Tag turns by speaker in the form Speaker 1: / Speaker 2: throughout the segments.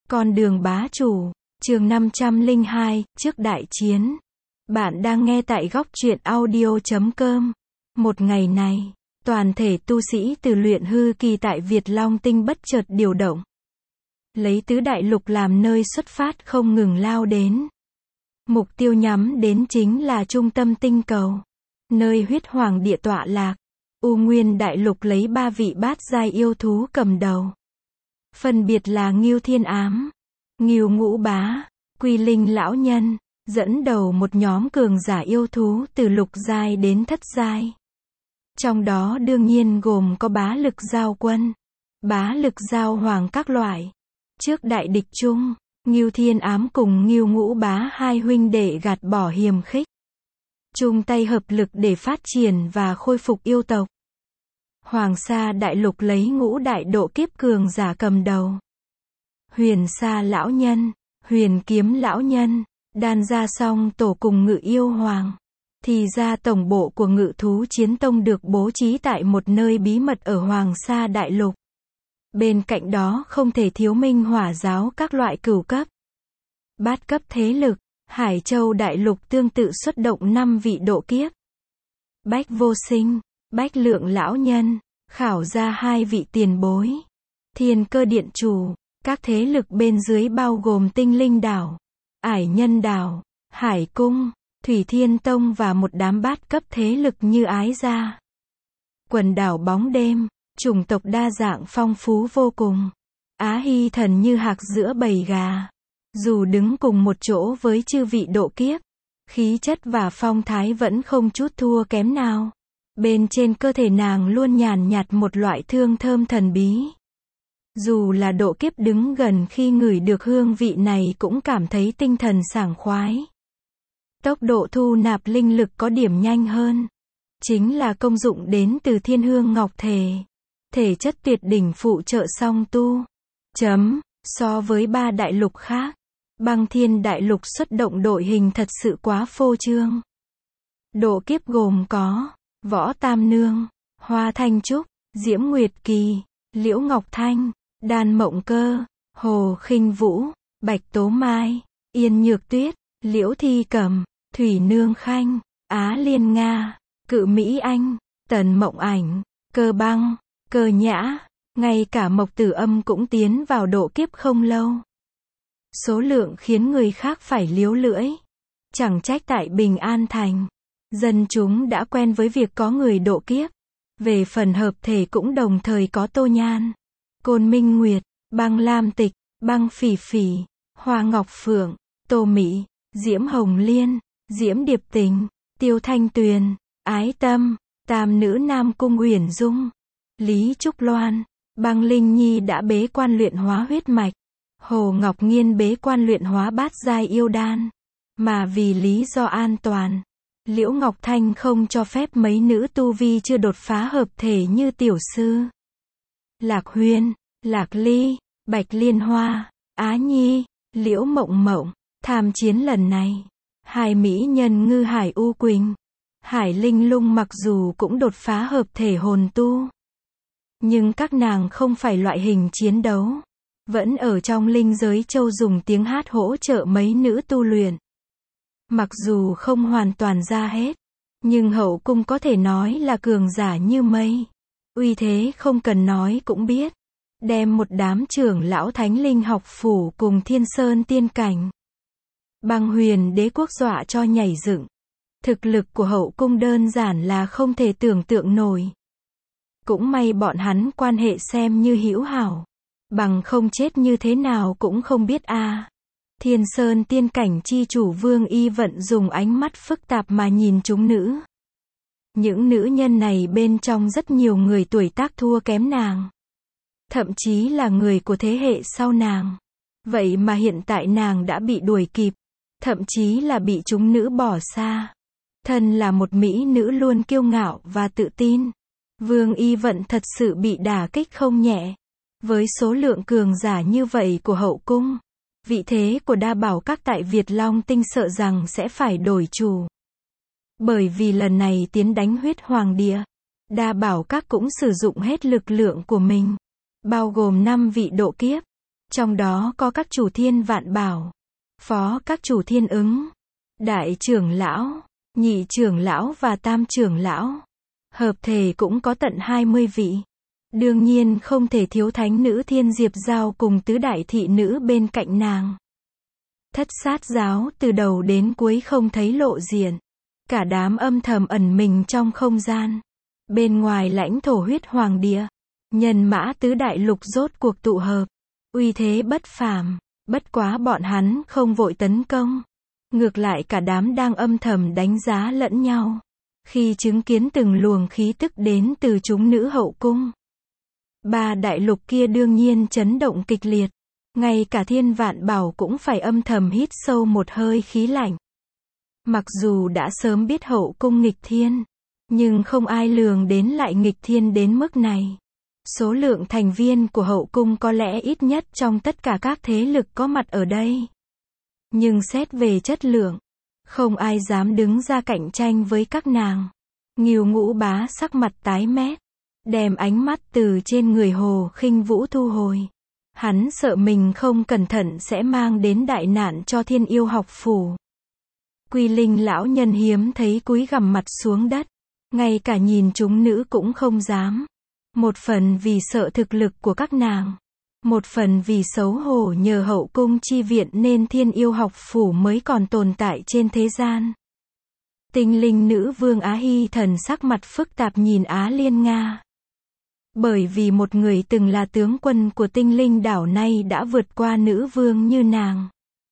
Speaker 1: Con đường bá chủ, chương 502, trước đại chiến. Bạn đang nghe tại góc truyện audio.com. Một ngày này, toàn thể tu sĩ từ luyện hư kỳ tại Việt Long Tinh bất chợt điều động. Lấy tứ đại lục làm nơi xuất phát không ngừng lao đến. Mục tiêu nhắm đến chính là trung tâm tinh cầu. Nơi huyết hoàng địa tọa lạc. U Nguyên đại lục lấy 3 vị bát giai yêu thú cầm đầu. Phân biệt là Ngưu Thiên Ám, Ngưu Ngũ Bá, Quy Linh Lão Nhân, dẫn đầu một nhóm cường giả yêu thú từ lục giai đến thất giai. Trong đó đương nhiên gồm có bá lực giao quân, bá lực giao hoàng các loại. Trước đại địch chung, Ngưu Thiên Ám cùng Ngưu Ngũ Bá hai huynh đệ gạt bỏ hiềm khích, chung tay hợp lực để phát triển và khôi phục yêu tộc. Hoàng Sa đại lục lấy ngũ đại độ kiếp cường giả cầm đầu. Huyền Sa lão nhân, Huyền Kiếm lão nhân, Đan Gia Song tổ cùng Ngự Yêu Hoàng. Thì ra tổng bộ của Ngự Thú Chiến Tông được bố trí tại một nơi bí mật ở Hoàng Sa đại lục. Bên cạnh đó không thể thiếu Minh Hỏa giáo các loại cửu cấp, bát cấp thế lực. Hải Châu đại lục tương tự xuất động 5 vị độ kiếp. Bách Vô Sinh, Bách Lượng lão nhân, khảo ra 2 vị tiền bối. Thiên Cơ điện chủ, các thế lực bên dưới bao gồm Tinh Linh đảo, Ải Nhân đảo, Hải cung, Thủy Thiên tông và một đám bát cấp thế lực như Ái Gia. Quần đảo bóng đêm, chủng tộc đa dạng phong phú vô cùng. Á Hy thần như hạc giữa bầy gà. Dù đứng cùng một chỗ với chư vị độ kiếp, khí chất và phong thái vẫn không chút thua kém nào. Bên trên cơ thể nàng luôn nhàn nhạt một loại hương thơm thần bí. Dù là độ kiếp đứng gần khi ngửi được hương vị này cũng cảm thấy tinh thần sảng khoái. Tốc độ thu nạp linh lực có điểm nhanh hơn. Chính là công dụng đến từ thiên hương ngọc thể. Thể chất tuyệt đỉnh phụ trợ song tu. So với 3 đại lục khác, Băng Thiên đại lục xuất động đội hình thật sự quá phô trương. Độ kiếp gồm có Võ Tam Nương, Hoa Thanh Trúc, Diễm Nguyệt Kỳ, Liễu Ngọc Thanh, Đan Mộng Cơ, Hồ Khinh Vũ, Bạch Tố Mai, Yên Nhược Tuyết, Liễu Thi Cẩm, Thủy Nương Khanh, Á Liên Nga, Cự Mỹ Anh, Tần Mộng Ảnh, Cơ Băng, Cơ Nhã, ngay cả Mộc Tử Âm cũng tiến vào độ kiếp không lâu. Số lượng khiến người khác phải liếu lưỡi. Chẳng trách tại Bình An Thành, dân chúng đã quen với việc có người độ kiếp. Về phần hợp thể cũng đồng thời có Tô Nhan, Côn Minh Nguyệt, Băng Lam Tịch, Băng Phỉ Phỉ, Hoa Ngọc Phượng, Tô Mỹ, Diễm Hồng Liên, Diễm Điệp Tình, Tiêu Thanh Tuyền, Ái Tâm, Tam Nữ Nam Cung Uyển Dung, Lý Trúc Loan, Băng Linh Nhi đã bế quan luyện hóa huyết mạch. Hồ Ngọc Nghiên bế quan luyện hóa bát giai yêu đan. Mà vì lý do an toàn, Liễu Ngọc Thanh không cho phép mấy nữ tu vi chưa đột phá hợp thể như tiểu sư Lạc Huyên, Lạc Ly, Bạch Liên Hoa, Á Nhi, Liễu Mộng Mộng tham chiến lần này. Hai mỹ nhân Ngư Hải U Quỳnh, Hải Linh Lung mặc dù cũng đột phá hợp thể hồn tu, nhưng các nàng không phải loại hình chiến đấu. Vẫn ở trong linh giới châu dùng tiếng hát hỗ trợ mấy nữ tu luyện. Mặc dù không hoàn toàn ra hết, nhưng hậu cung có thể nói là cường giả như mây. Uy thế không cần nói cũng biết. Đem một đám trưởng lão Thánh Linh học phủ cùng Thiên Sơn tiên cảnh, Băng Huyền đế quốc dọa cho nhảy dựng. Thực lực của hậu cung đơn giản là không thể tưởng tượng nổi. Cũng may bọn hắn quan hệ xem như hữu hảo. Bằng không chết như thế nào cũng không biết a. Thiên Sơn tiên cảnh chi chủ Vương Y Vận dùng ánh mắt phức tạp mà nhìn chúng nữ. Những nữ nhân này bên trong rất nhiều người tuổi tác thua kém nàng. Thậm chí là người của thế hệ sau nàng. Vậy mà hiện tại nàng đã bị đuổi kịp. Thậm chí là bị chúng nữ bỏ xa. Thân là một mỹ nữ luôn kiêu ngạo và tự tin. Vương Y Vận thật sự bị đả kích không nhẹ. Với số lượng cường giả như vậy của hậu cung, vị thế của đa bảo các tại Việt Long Tinh sợ rằng sẽ phải đổi chủ. Bởi vì lần này tiến đánh huyết hoàng địa, đa bảo các cũng sử dụng hết lực lượng của mình, bao gồm 5 vị độ kiếp, Trong đó có các chủ thiên vạn bảo, phó các chủ thiên ứng, đại trưởng lão, nhị trưởng lão và tam trưởng lão. Hợp thể cũng có tận 20 vị. Đương nhiên không thể thiếu thánh nữ Thiên Diệp Giao cùng tứ đại thị nữ bên cạnh nàng. Thất sát giáo từ đầu đến cuối không thấy lộ diện. Cả đám âm thầm ẩn mình trong không gian. Bên ngoài lãnh thổ huyết hoàng địa, nhân mã tứ đại lục rốt cuộc tụ hợp. Uy thế bất phàm, bất quá bọn hắn không vội tấn công. Ngược lại cả đám đang âm thầm đánh giá lẫn nhau. Khi chứng kiến từng luồng khí tức đến từ chúng nữ hậu cung. Ba đại lục kia đương nhiên chấn động kịch liệt. Ngay cả Thiên Vạn Bảo cũng phải âm thầm hít sâu một hơi khí lạnh. Mặc dù đã sớm biết hậu cung nghịch thiên, nhưng không ai lường đến lại nghịch thiên đến mức này. Số lượng thành viên của hậu cung có lẽ ít nhất trong tất cả các thế lực có mặt ở đây. Nhưng xét về chất lượng, không ai dám đứng ra cạnh tranh với các nàng. Ngưu Ngũ Bá sắc mặt tái mét, đem ánh mắt từ trên người Hồ Khinh Vũ thu hồi. Hắn sợ mình không cẩn thận sẽ mang đến đại nạn cho Thiên Yêu học phủ. Quy Linh lão nhân hiếm thấy cúi gằm mặt xuống đất, ngay cả nhìn chúng nữ cũng không dám. Một phần vì sợ thực lực của các nàng, một phần vì xấu hổ nhờ hậu cung chi viện nên Thiên Yêu học phủ mới còn tồn tại trên thế gian. Tinh linh nữ vương Á Hy Thần sắc mặt phức tạp nhìn Á Liên Nga. Bởi vì một người từng là tướng quân của tinh linh đảo nay đã vượt qua nữ vương như nàng.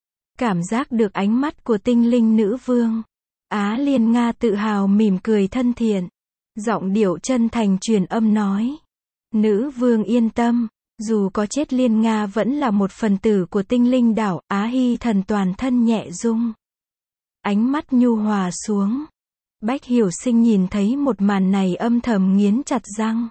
Speaker 1: Cảm giác được ánh mắt của tinh linh nữ vương, Á Liên Nga tự hào mỉm cười thân thiện. Giọng điệu chân thành truyền âm nói. Nữ vương yên tâm, dù có chết Liên Nga vẫn là một phần tử của tinh linh đảo. Á Hy Thần toàn thân nhẹ rung. Ánh mắt nhu hòa xuống. Bách Hiểu Sinh nhìn thấy một màn này âm thầm nghiến chặt răng.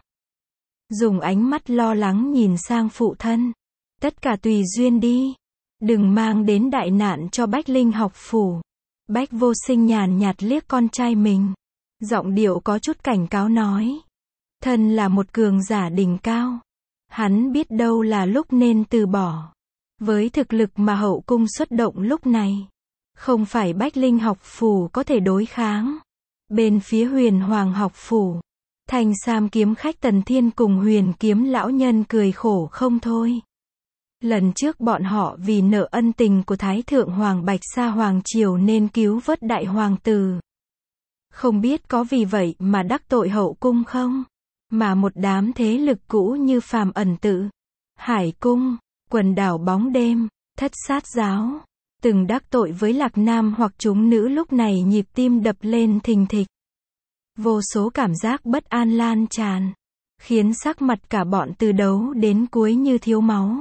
Speaker 1: Dùng ánh mắt lo lắng nhìn sang phụ thân. Tất cả tùy duyên đi. Đừng mang đến đại nạn cho Bách Linh học phủ. Bách Vô Sinh nhàn nhạt liếc con trai mình. Giọng điệu có chút cảnh cáo nói. Thân là một cường giả đỉnh cao. Hắn biết đâu là lúc nên từ bỏ. Với thực lực mà hậu cung xuất động lúc này, không phải Bách Linh học phủ có thể đối kháng. Bên phía Huyền Hoàng học phủ, Thanh Sam kiếm khách Tần Thiên cùng Huyền kiếm lão nhân cười khổ không thôi. Lần trước bọn họ vì nợ ân tình của Thái Thượng Hoàng Bạch Sa Hoàng Triều nên cứu vớt đại hoàng tử. Không biết có vì vậy mà đắc tội hậu cung không? Mà một đám thế lực cũ như Phàm Ẩn Tự, Hải Cung, Quần Đảo Bóng Đêm, Thất Sát Giáo, từng đắc tội với Lạc Nam hoặc chúng nữ lúc này nhịp tim đập lên thình thịch. Vô số cảm giác bất an lan tràn, khiến sắc mặt cả bọn từ đầu đến cuối như thiếu máu.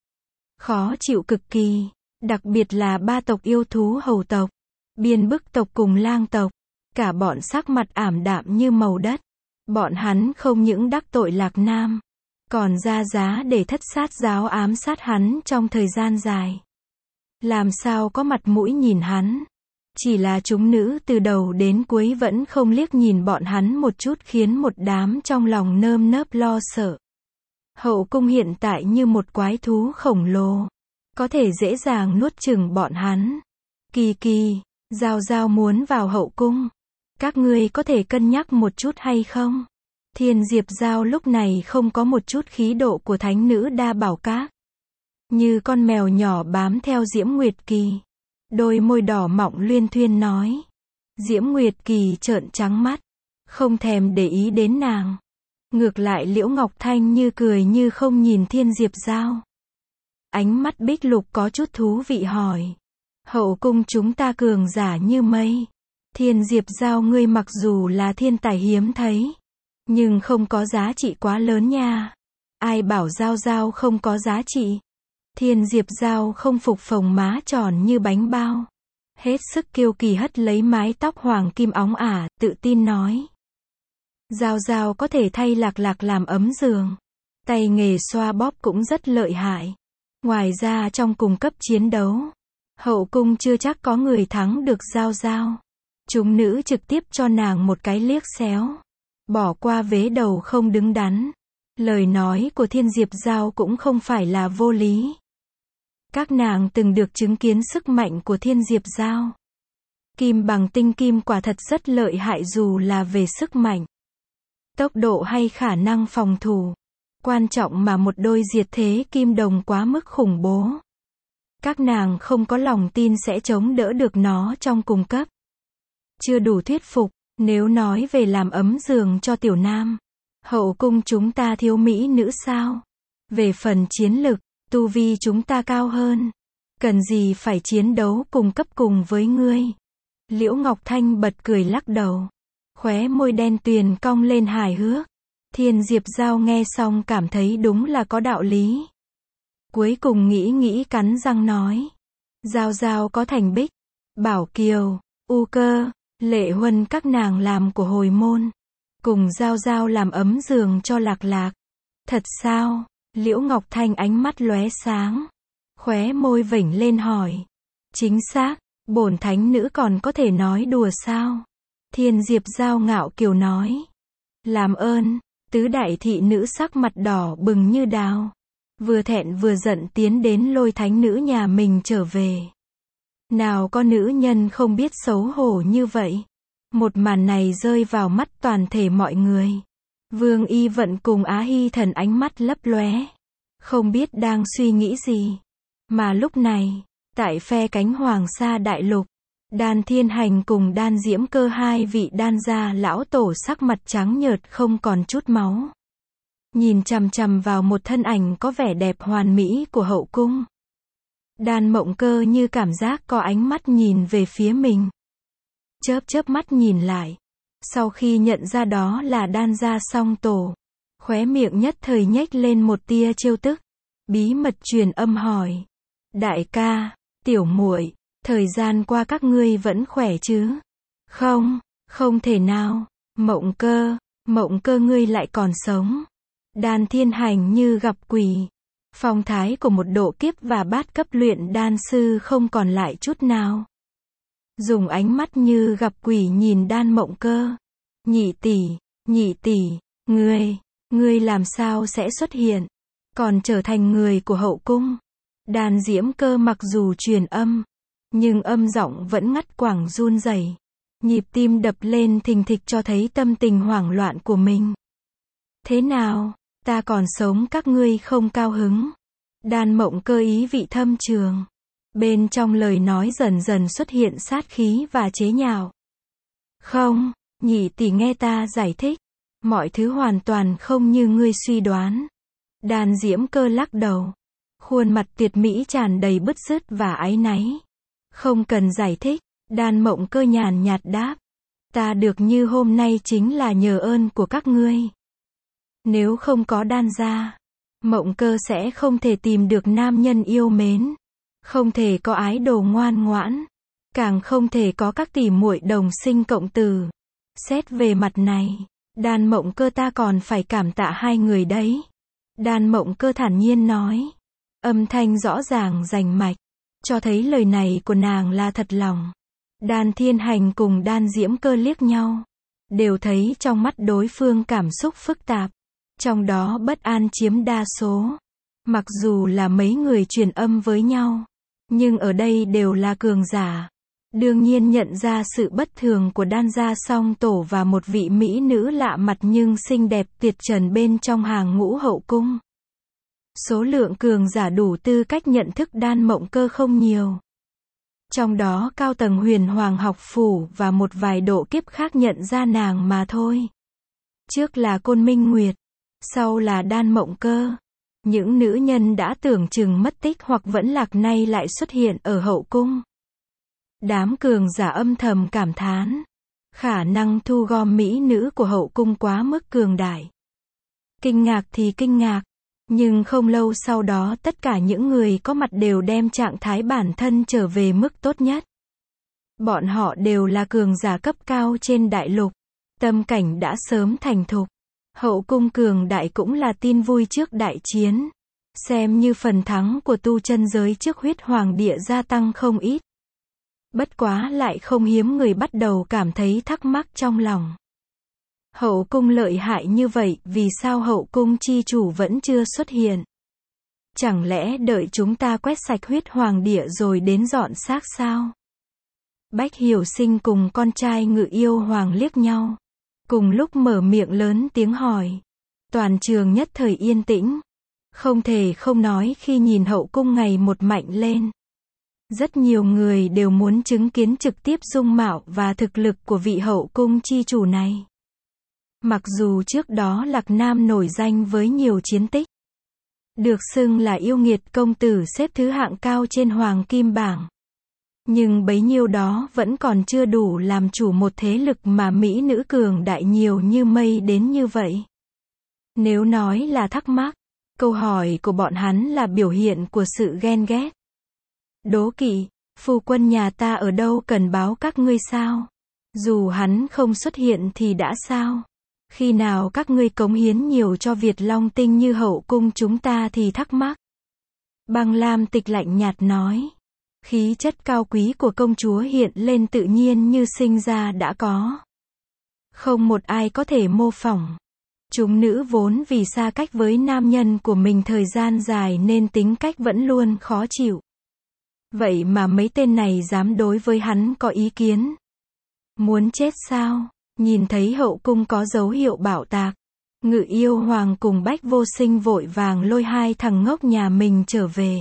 Speaker 1: Khó chịu cực kỳ, đặc biệt là ba tộc yêu thú hầu tộc, Biên Bức tộc cùng Lang tộc, cả bọn sắc mặt ảm đạm như màu đất. Bọn hắn không những đắc tội Lạc Nam, còn ra giá để Thất Sát Giáo ám sát hắn trong thời gian dài. Làm sao có mặt mũi nhìn hắn? Chỉ là chúng nữ từ đầu đến cuối vẫn không liếc nhìn bọn hắn một chút khiến một đám trong lòng nơm nớp lo sợ. Hậu cung hiện tại như một quái thú khổng lồ, có thể dễ dàng nuốt chửng bọn hắn. Kỳ Kỳ, Giao Giao muốn vào hậu cung. Các ngươi có thể cân nhắc một chút hay không? Thiên Diệp Giao lúc này không có một chút khí độ của thánh nữ đa bảo các. Như con mèo nhỏ bám theo Diễm Nguyệt Kỳ. Đôi môi đỏ mọng luyên thuyên nói. Diễm Nguyệt Kỳ trợn trắng mắt, không thèm để ý đến nàng. Ngược lại Liễu Ngọc Thanh như cười như không nhìn Thiên Diệp Giao. Ánh mắt Bích Lục có chút thú vị hỏi. Hậu cung chúng ta cường giả như mây. Thiên Diệp Giao ngươi mặc dù là thiên tài hiếm thấy, nhưng không có giá trị quá lớn nha. Ai bảo Giao Giao không có giá trị? Thiên Diệp Giao không phục phồng má tròn như bánh bao. Hết sức kiêu kỳ hất lấy mái tóc hoàng kim óng ả, tự tin nói. Giao Giao có thể thay Lạc Lạc làm ấm giường. Tay nghề xoa bóp cũng rất lợi hại. Ngoài ra trong cùng cấp chiến đấu, hậu cung chưa chắc có người thắng được Giao Giao. Chúng nữ trực tiếp cho nàng một cái liếc xéo. Bỏ qua vế đầu không đứng đắn. Lời nói của Thiên Diệp Giao cũng không phải là vô lý. Các nàng từng được chứng kiến sức mạnh của Thiên Diệp Giao. Kim bằng tinh kim quả thật rất lợi hại dù là về sức mạnh, tốc độ hay khả năng phòng thủ. Quan trọng mà một đôi diệt thế kim đồng quá mức khủng bố. Các nàng không có lòng tin sẽ chống đỡ được nó trong cùng cấp. Chưa đủ thuyết phục, nếu nói về làm ấm giường cho tiểu nam. Hậu cung chúng ta thiếu mỹ nữ sao? Về phần chiến lực, tu vi chúng ta cao hơn. Cần gì phải chiến đấu cùng cấp cùng với ngươi? Liễu Ngọc Thanh bật cười lắc đầu. Khóe môi đen tuyền cong lên hài hước. Thiên Diệp Giao nghe xong cảm thấy đúng là có đạo lý. Cuối cùng nghĩ cắn răng nói. Giao Giao có Thành Bích, Bảo Kiều, U Cơ, Lệ Huân các nàng làm của hồi môn. Cùng Giao Giao làm ấm giường cho Lạc Lạc. Thật sao? Liễu Ngọc Thanh ánh mắt lóe sáng. Khóe môi vểnh lên hỏi. Chính xác, bổn thánh nữ còn có thể nói đùa sao? Thiên Diệp Giao ngạo kiều nói. Làm ơn. Tứ đại thị nữ sắc mặt đỏ bừng như đào. Vừa thẹn vừa giận tiến đến lôi thánh nữ nhà mình trở về. Nào có nữ nhân không biết xấu hổ như vậy. Một màn này rơi vào mắt toàn thể mọi người. Vương Y Vận cùng Á Hy Thần ánh mắt lấp lóe. Không biết đang suy nghĩ gì. Mà lúc này, tại phe cánh Hoàng Sa Đại Lục, Đan Thiên Hành cùng Đan Diễm Cơ hai vị đan gia lão tổ sắc mặt trắng nhợt không còn chút máu. Nhìn chằm chằm vào một thân ảnh có vẻ đẹp hoàn mỹ của hậu cung. Đan Mộng Cơ như cảm giác có ánh mắt nhìn về phía mình. Chớp mắt nhìn lại. Sau khi nhận ra đó là đan gia song tổ, khóe miệng nhất thời nhếch lên một tia trêu tức. Bí mật truyền âm hỏi. Đại ca, tiểu muội, thời gian qua các ngươi vẫn khỏe chứ? Không thể nào. Mộng Cơ ngươi lại còn sống. Đan Thiên Hành như gặp quỷ. Phong thái của một độ kiếp và bát cấp luyện đan sư không còn lại chút nào. Dùng ánh mắt như gặp quỷ nhìn Đan Mộng Cơ. Nhị tỷ, ngươi làm sao sẽ xuất hiện? Còn trở thành người của hậu cung? Đan Diễm Cơ mặc dù truyền âm, nhưng âm giọng vẫn ngắt quãng run rẩy. Nhịp tim đập lên thình thịch cho thấy tâm tình hoảng loạn của mình. Thế nào, ta còn sống các ngươi không cao hứng? Đan Mộng Cơ ý vị thâm trường. Bên trong lời nói dần dần xuất hiện sát khí và chế nhạo. Không, nhị tỷ nghe ta giải thích. Mọi thứ hoàn toàn không như ngươi suy đoán. Đan Diễm Cơ lắc đầu. Khuôn mặt tuyệt mỹ tràn đầy bứt rứt và áy náy. Không cần giải thích. Đan Mộng Cơ nhàn nhạt đáp. Ta được như hôm nay chính là nhờ ơn của các ngươi. Nếu không có đan gia, Mộng Cơ sẽ không thể tìm được nam nhân yêu mến. Không thể có ái đồ ngoan ngoãn. Càng không thể có các tỷ muội đồng sinh cộng tử. Xét về mặt này, Đan Mộng Cơ ta còn phải cảm tạ hai người đấy. Đan Mộng Cơ thản nhiên nói. Âm thanh rõ ràng rành mạch. Cho thấy lời này của nàng là thật lòng. Đan Thiên Hành cùng Đan Diễm Cơ liếc nhau. Đều thấy trong mắt đối phương cảm xúc phức tạp. Trong đó bất an chiếm đa số. Mặc dù là mấy người truyền âm với nhau, nhưng ở đây đều là cường giả. Đương nhiên nhận ra sự bất thường của đan gia song tổ và một vị mỹ nữ lạ mặt nhưng xinh đẹp tuyệt trần bên trong hàng ngũ hậu cung. Số lượng cường giả đủ tư cách nhận thức Đan Mộng Cơ không nhiều. Trong đó cao tầng Huyền Hoàng học phủ và một vài độ kiếp khác nhận ra nàng mà thôi. Trước là Côn Minh Nguyệt, sau là Đan Mộng Cơ. Những nữ nhân đã tưởng chừng mất tích hoặc vẫn lạc nay lại xuất hiện ở hậu cung. Đám cường giả âm thầm cảm thán. Khả năng thu gom mỹ nữ của hậu cung quá mức cường đại. Kinh ngạc thì kinh ngạc. Nhưng không lâu sau đó tất cả những người có mặt đều đem trạng thái bản thân trở về mức tốt nhất. Bọn họ đều là cường giả cấp cao trên đại lục. Tâm cảnh đã sớm thành thục. Hậu cung cường đại cũng là tin vui trước đại chiến. Xem như phần thắng của tu chân giới trước Huyết Hoàng Địa gia tăng không ít. Bất quá lại không hiếm người bắt đầu cảm thấy thắc mắc trong lòng. Hậu cung lợi hại như vậy, vì sao hậu cung chi chủ vẫn chưa xuất hiện? Chẳng lẽ đợi chúng ta quét sạch huyết hoàng địa rồi đến dọn xác sao? Bách Hiểu Sinh cùng con trai Ngự Yêu Hoàng liếc nhau. Cùng lúc mở miệng lớn tiếng hỏi. Toàn trường nhất thời yên tĩnh. Không thể không nói khi nhìn hậu cung ngày một mạnh lên. Rất nhiều người đều muốn chứng kiến trực tiếp dung mạo và thực lực của vị hậu cung chi chủ này. Mặc dù trước đó Lạc Nam nổi danh với nhiều chiến tích, được xưng là yêu nghiệt công tử xếp thứ hạng cao trên hoàng kim bảng. Nhưng bấy nhiêu đó vẫn còn chưa đủ làm chủ một thế lực mà mỹ nữ cường đại nhiều như mây đến như vậy. Nếu nói là thắc mắc, câu hỏi của bọn hắn là biểu hiện của sự ghen ghét. Đố kỵ, phu quân nhà ta ở đâu cần báo các ngươi sao? Dù hắn không xuất hiện thì đã sao? Khi nào các ngươi cống hiến nhiều cho Việt Long Tinh như hậu cung chúng ta thì thắc mắc. Băng Lam Tịch lạnh nhạt nói. Khí chất cao quý của công chúa hiện lên tự nhiên như sinh ra đã có. Không một ai có thể mô phỏng. Chúng nữ vốn vì xa cách với nam nhân của mình thời gian dài nên tính cách vẫn luôn khó chịu. Vậy mà mấy tên này dám đối với hắn có ý kiến. Muốn chết sao? Nhìn thấy hậu cung có dấu hiệu bạo tạc. Ngự Yêu Hoàng cùng Bách Vô Sinh vội vàng lôi hai thằng ngốc nhà mình trở về.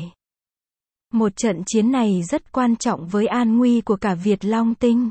Speaker 1: Một trận chiến này rất quan trọng với an nguy của cả Việt Long Tinh.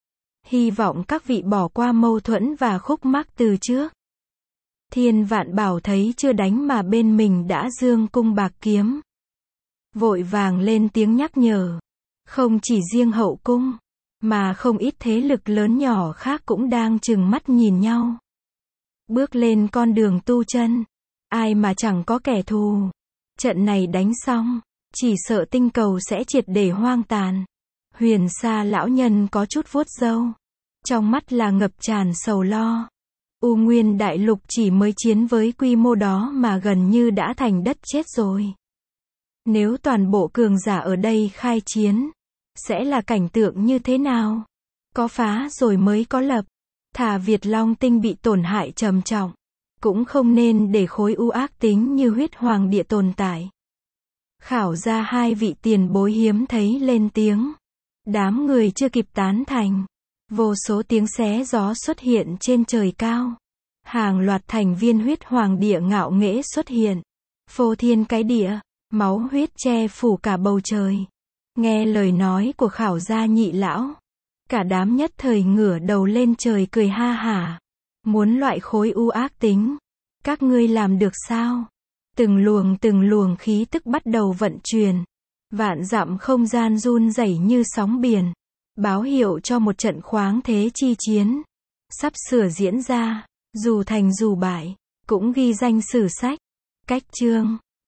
Speaker 1: Hy vọng các vị bỏ qua mâu thuẫn và khúc mắc từ trước. Thiên Vạn Bảo thấy chưa đánh mà bên mình đã giương cung bạc kiếm. Vội vàng lên tiếng nhắc nhở. Không chỉ riêng hậu cung, mà không ít thế lực lớn nhỏ khác cũng đang trừng mắt nhìn nhau. Bước lên con đường tu chân. Ai mà chẳng có kẻ thù. Trận này đánh xong, chỉ sợ tinh cầu sẽ triệt để hoang tàn. Huyền Sa lão nhân có chút vuốt râu. Trong mắt là ngập tràn sầu lo. U Nguyên Đại Lục chỉ mới chiến với quy mô đó mà gần như đã thành đất chết rồi. Nếu toàn bộ cường giả ở đây khai chiến, sẽ là cảnh tượng như thế nào? Có phá rồi mới có lập. Thà Việt Long Tinh bị tổn hại trầm trọng, cũng không nên để khối u ác tính như huyết hoàng địa tồn tại. Khảo ra hai vị tiền bối hiếm thấy lên tiếng. Đám người chưa kịp tán thành. Vô số tiếng xé gió xuất hiện trên trời cao. Hàng loạt thành viên huyết hoàng địa ngạo nghễ xuất hiện. Phô thiên cái địa, máu huyết che phủ cả bầu trời. Nghe lời nói của khảo gia nhị lão, cả đám nhất thời ngửa đầu lên trời cười ha hả. Muốn loại khối u ác tính, các ngươi làm được sao? Từng luồng khí tức bắt đầu vận chuyển. Vạn dặm không gian run rẩy như sóng biển. Báo hiệu cho một trận khoáng thế chi chiến sắp sửa diễn ra. Dù thành dù bại, cũng ghi danh sử sách. Cách chương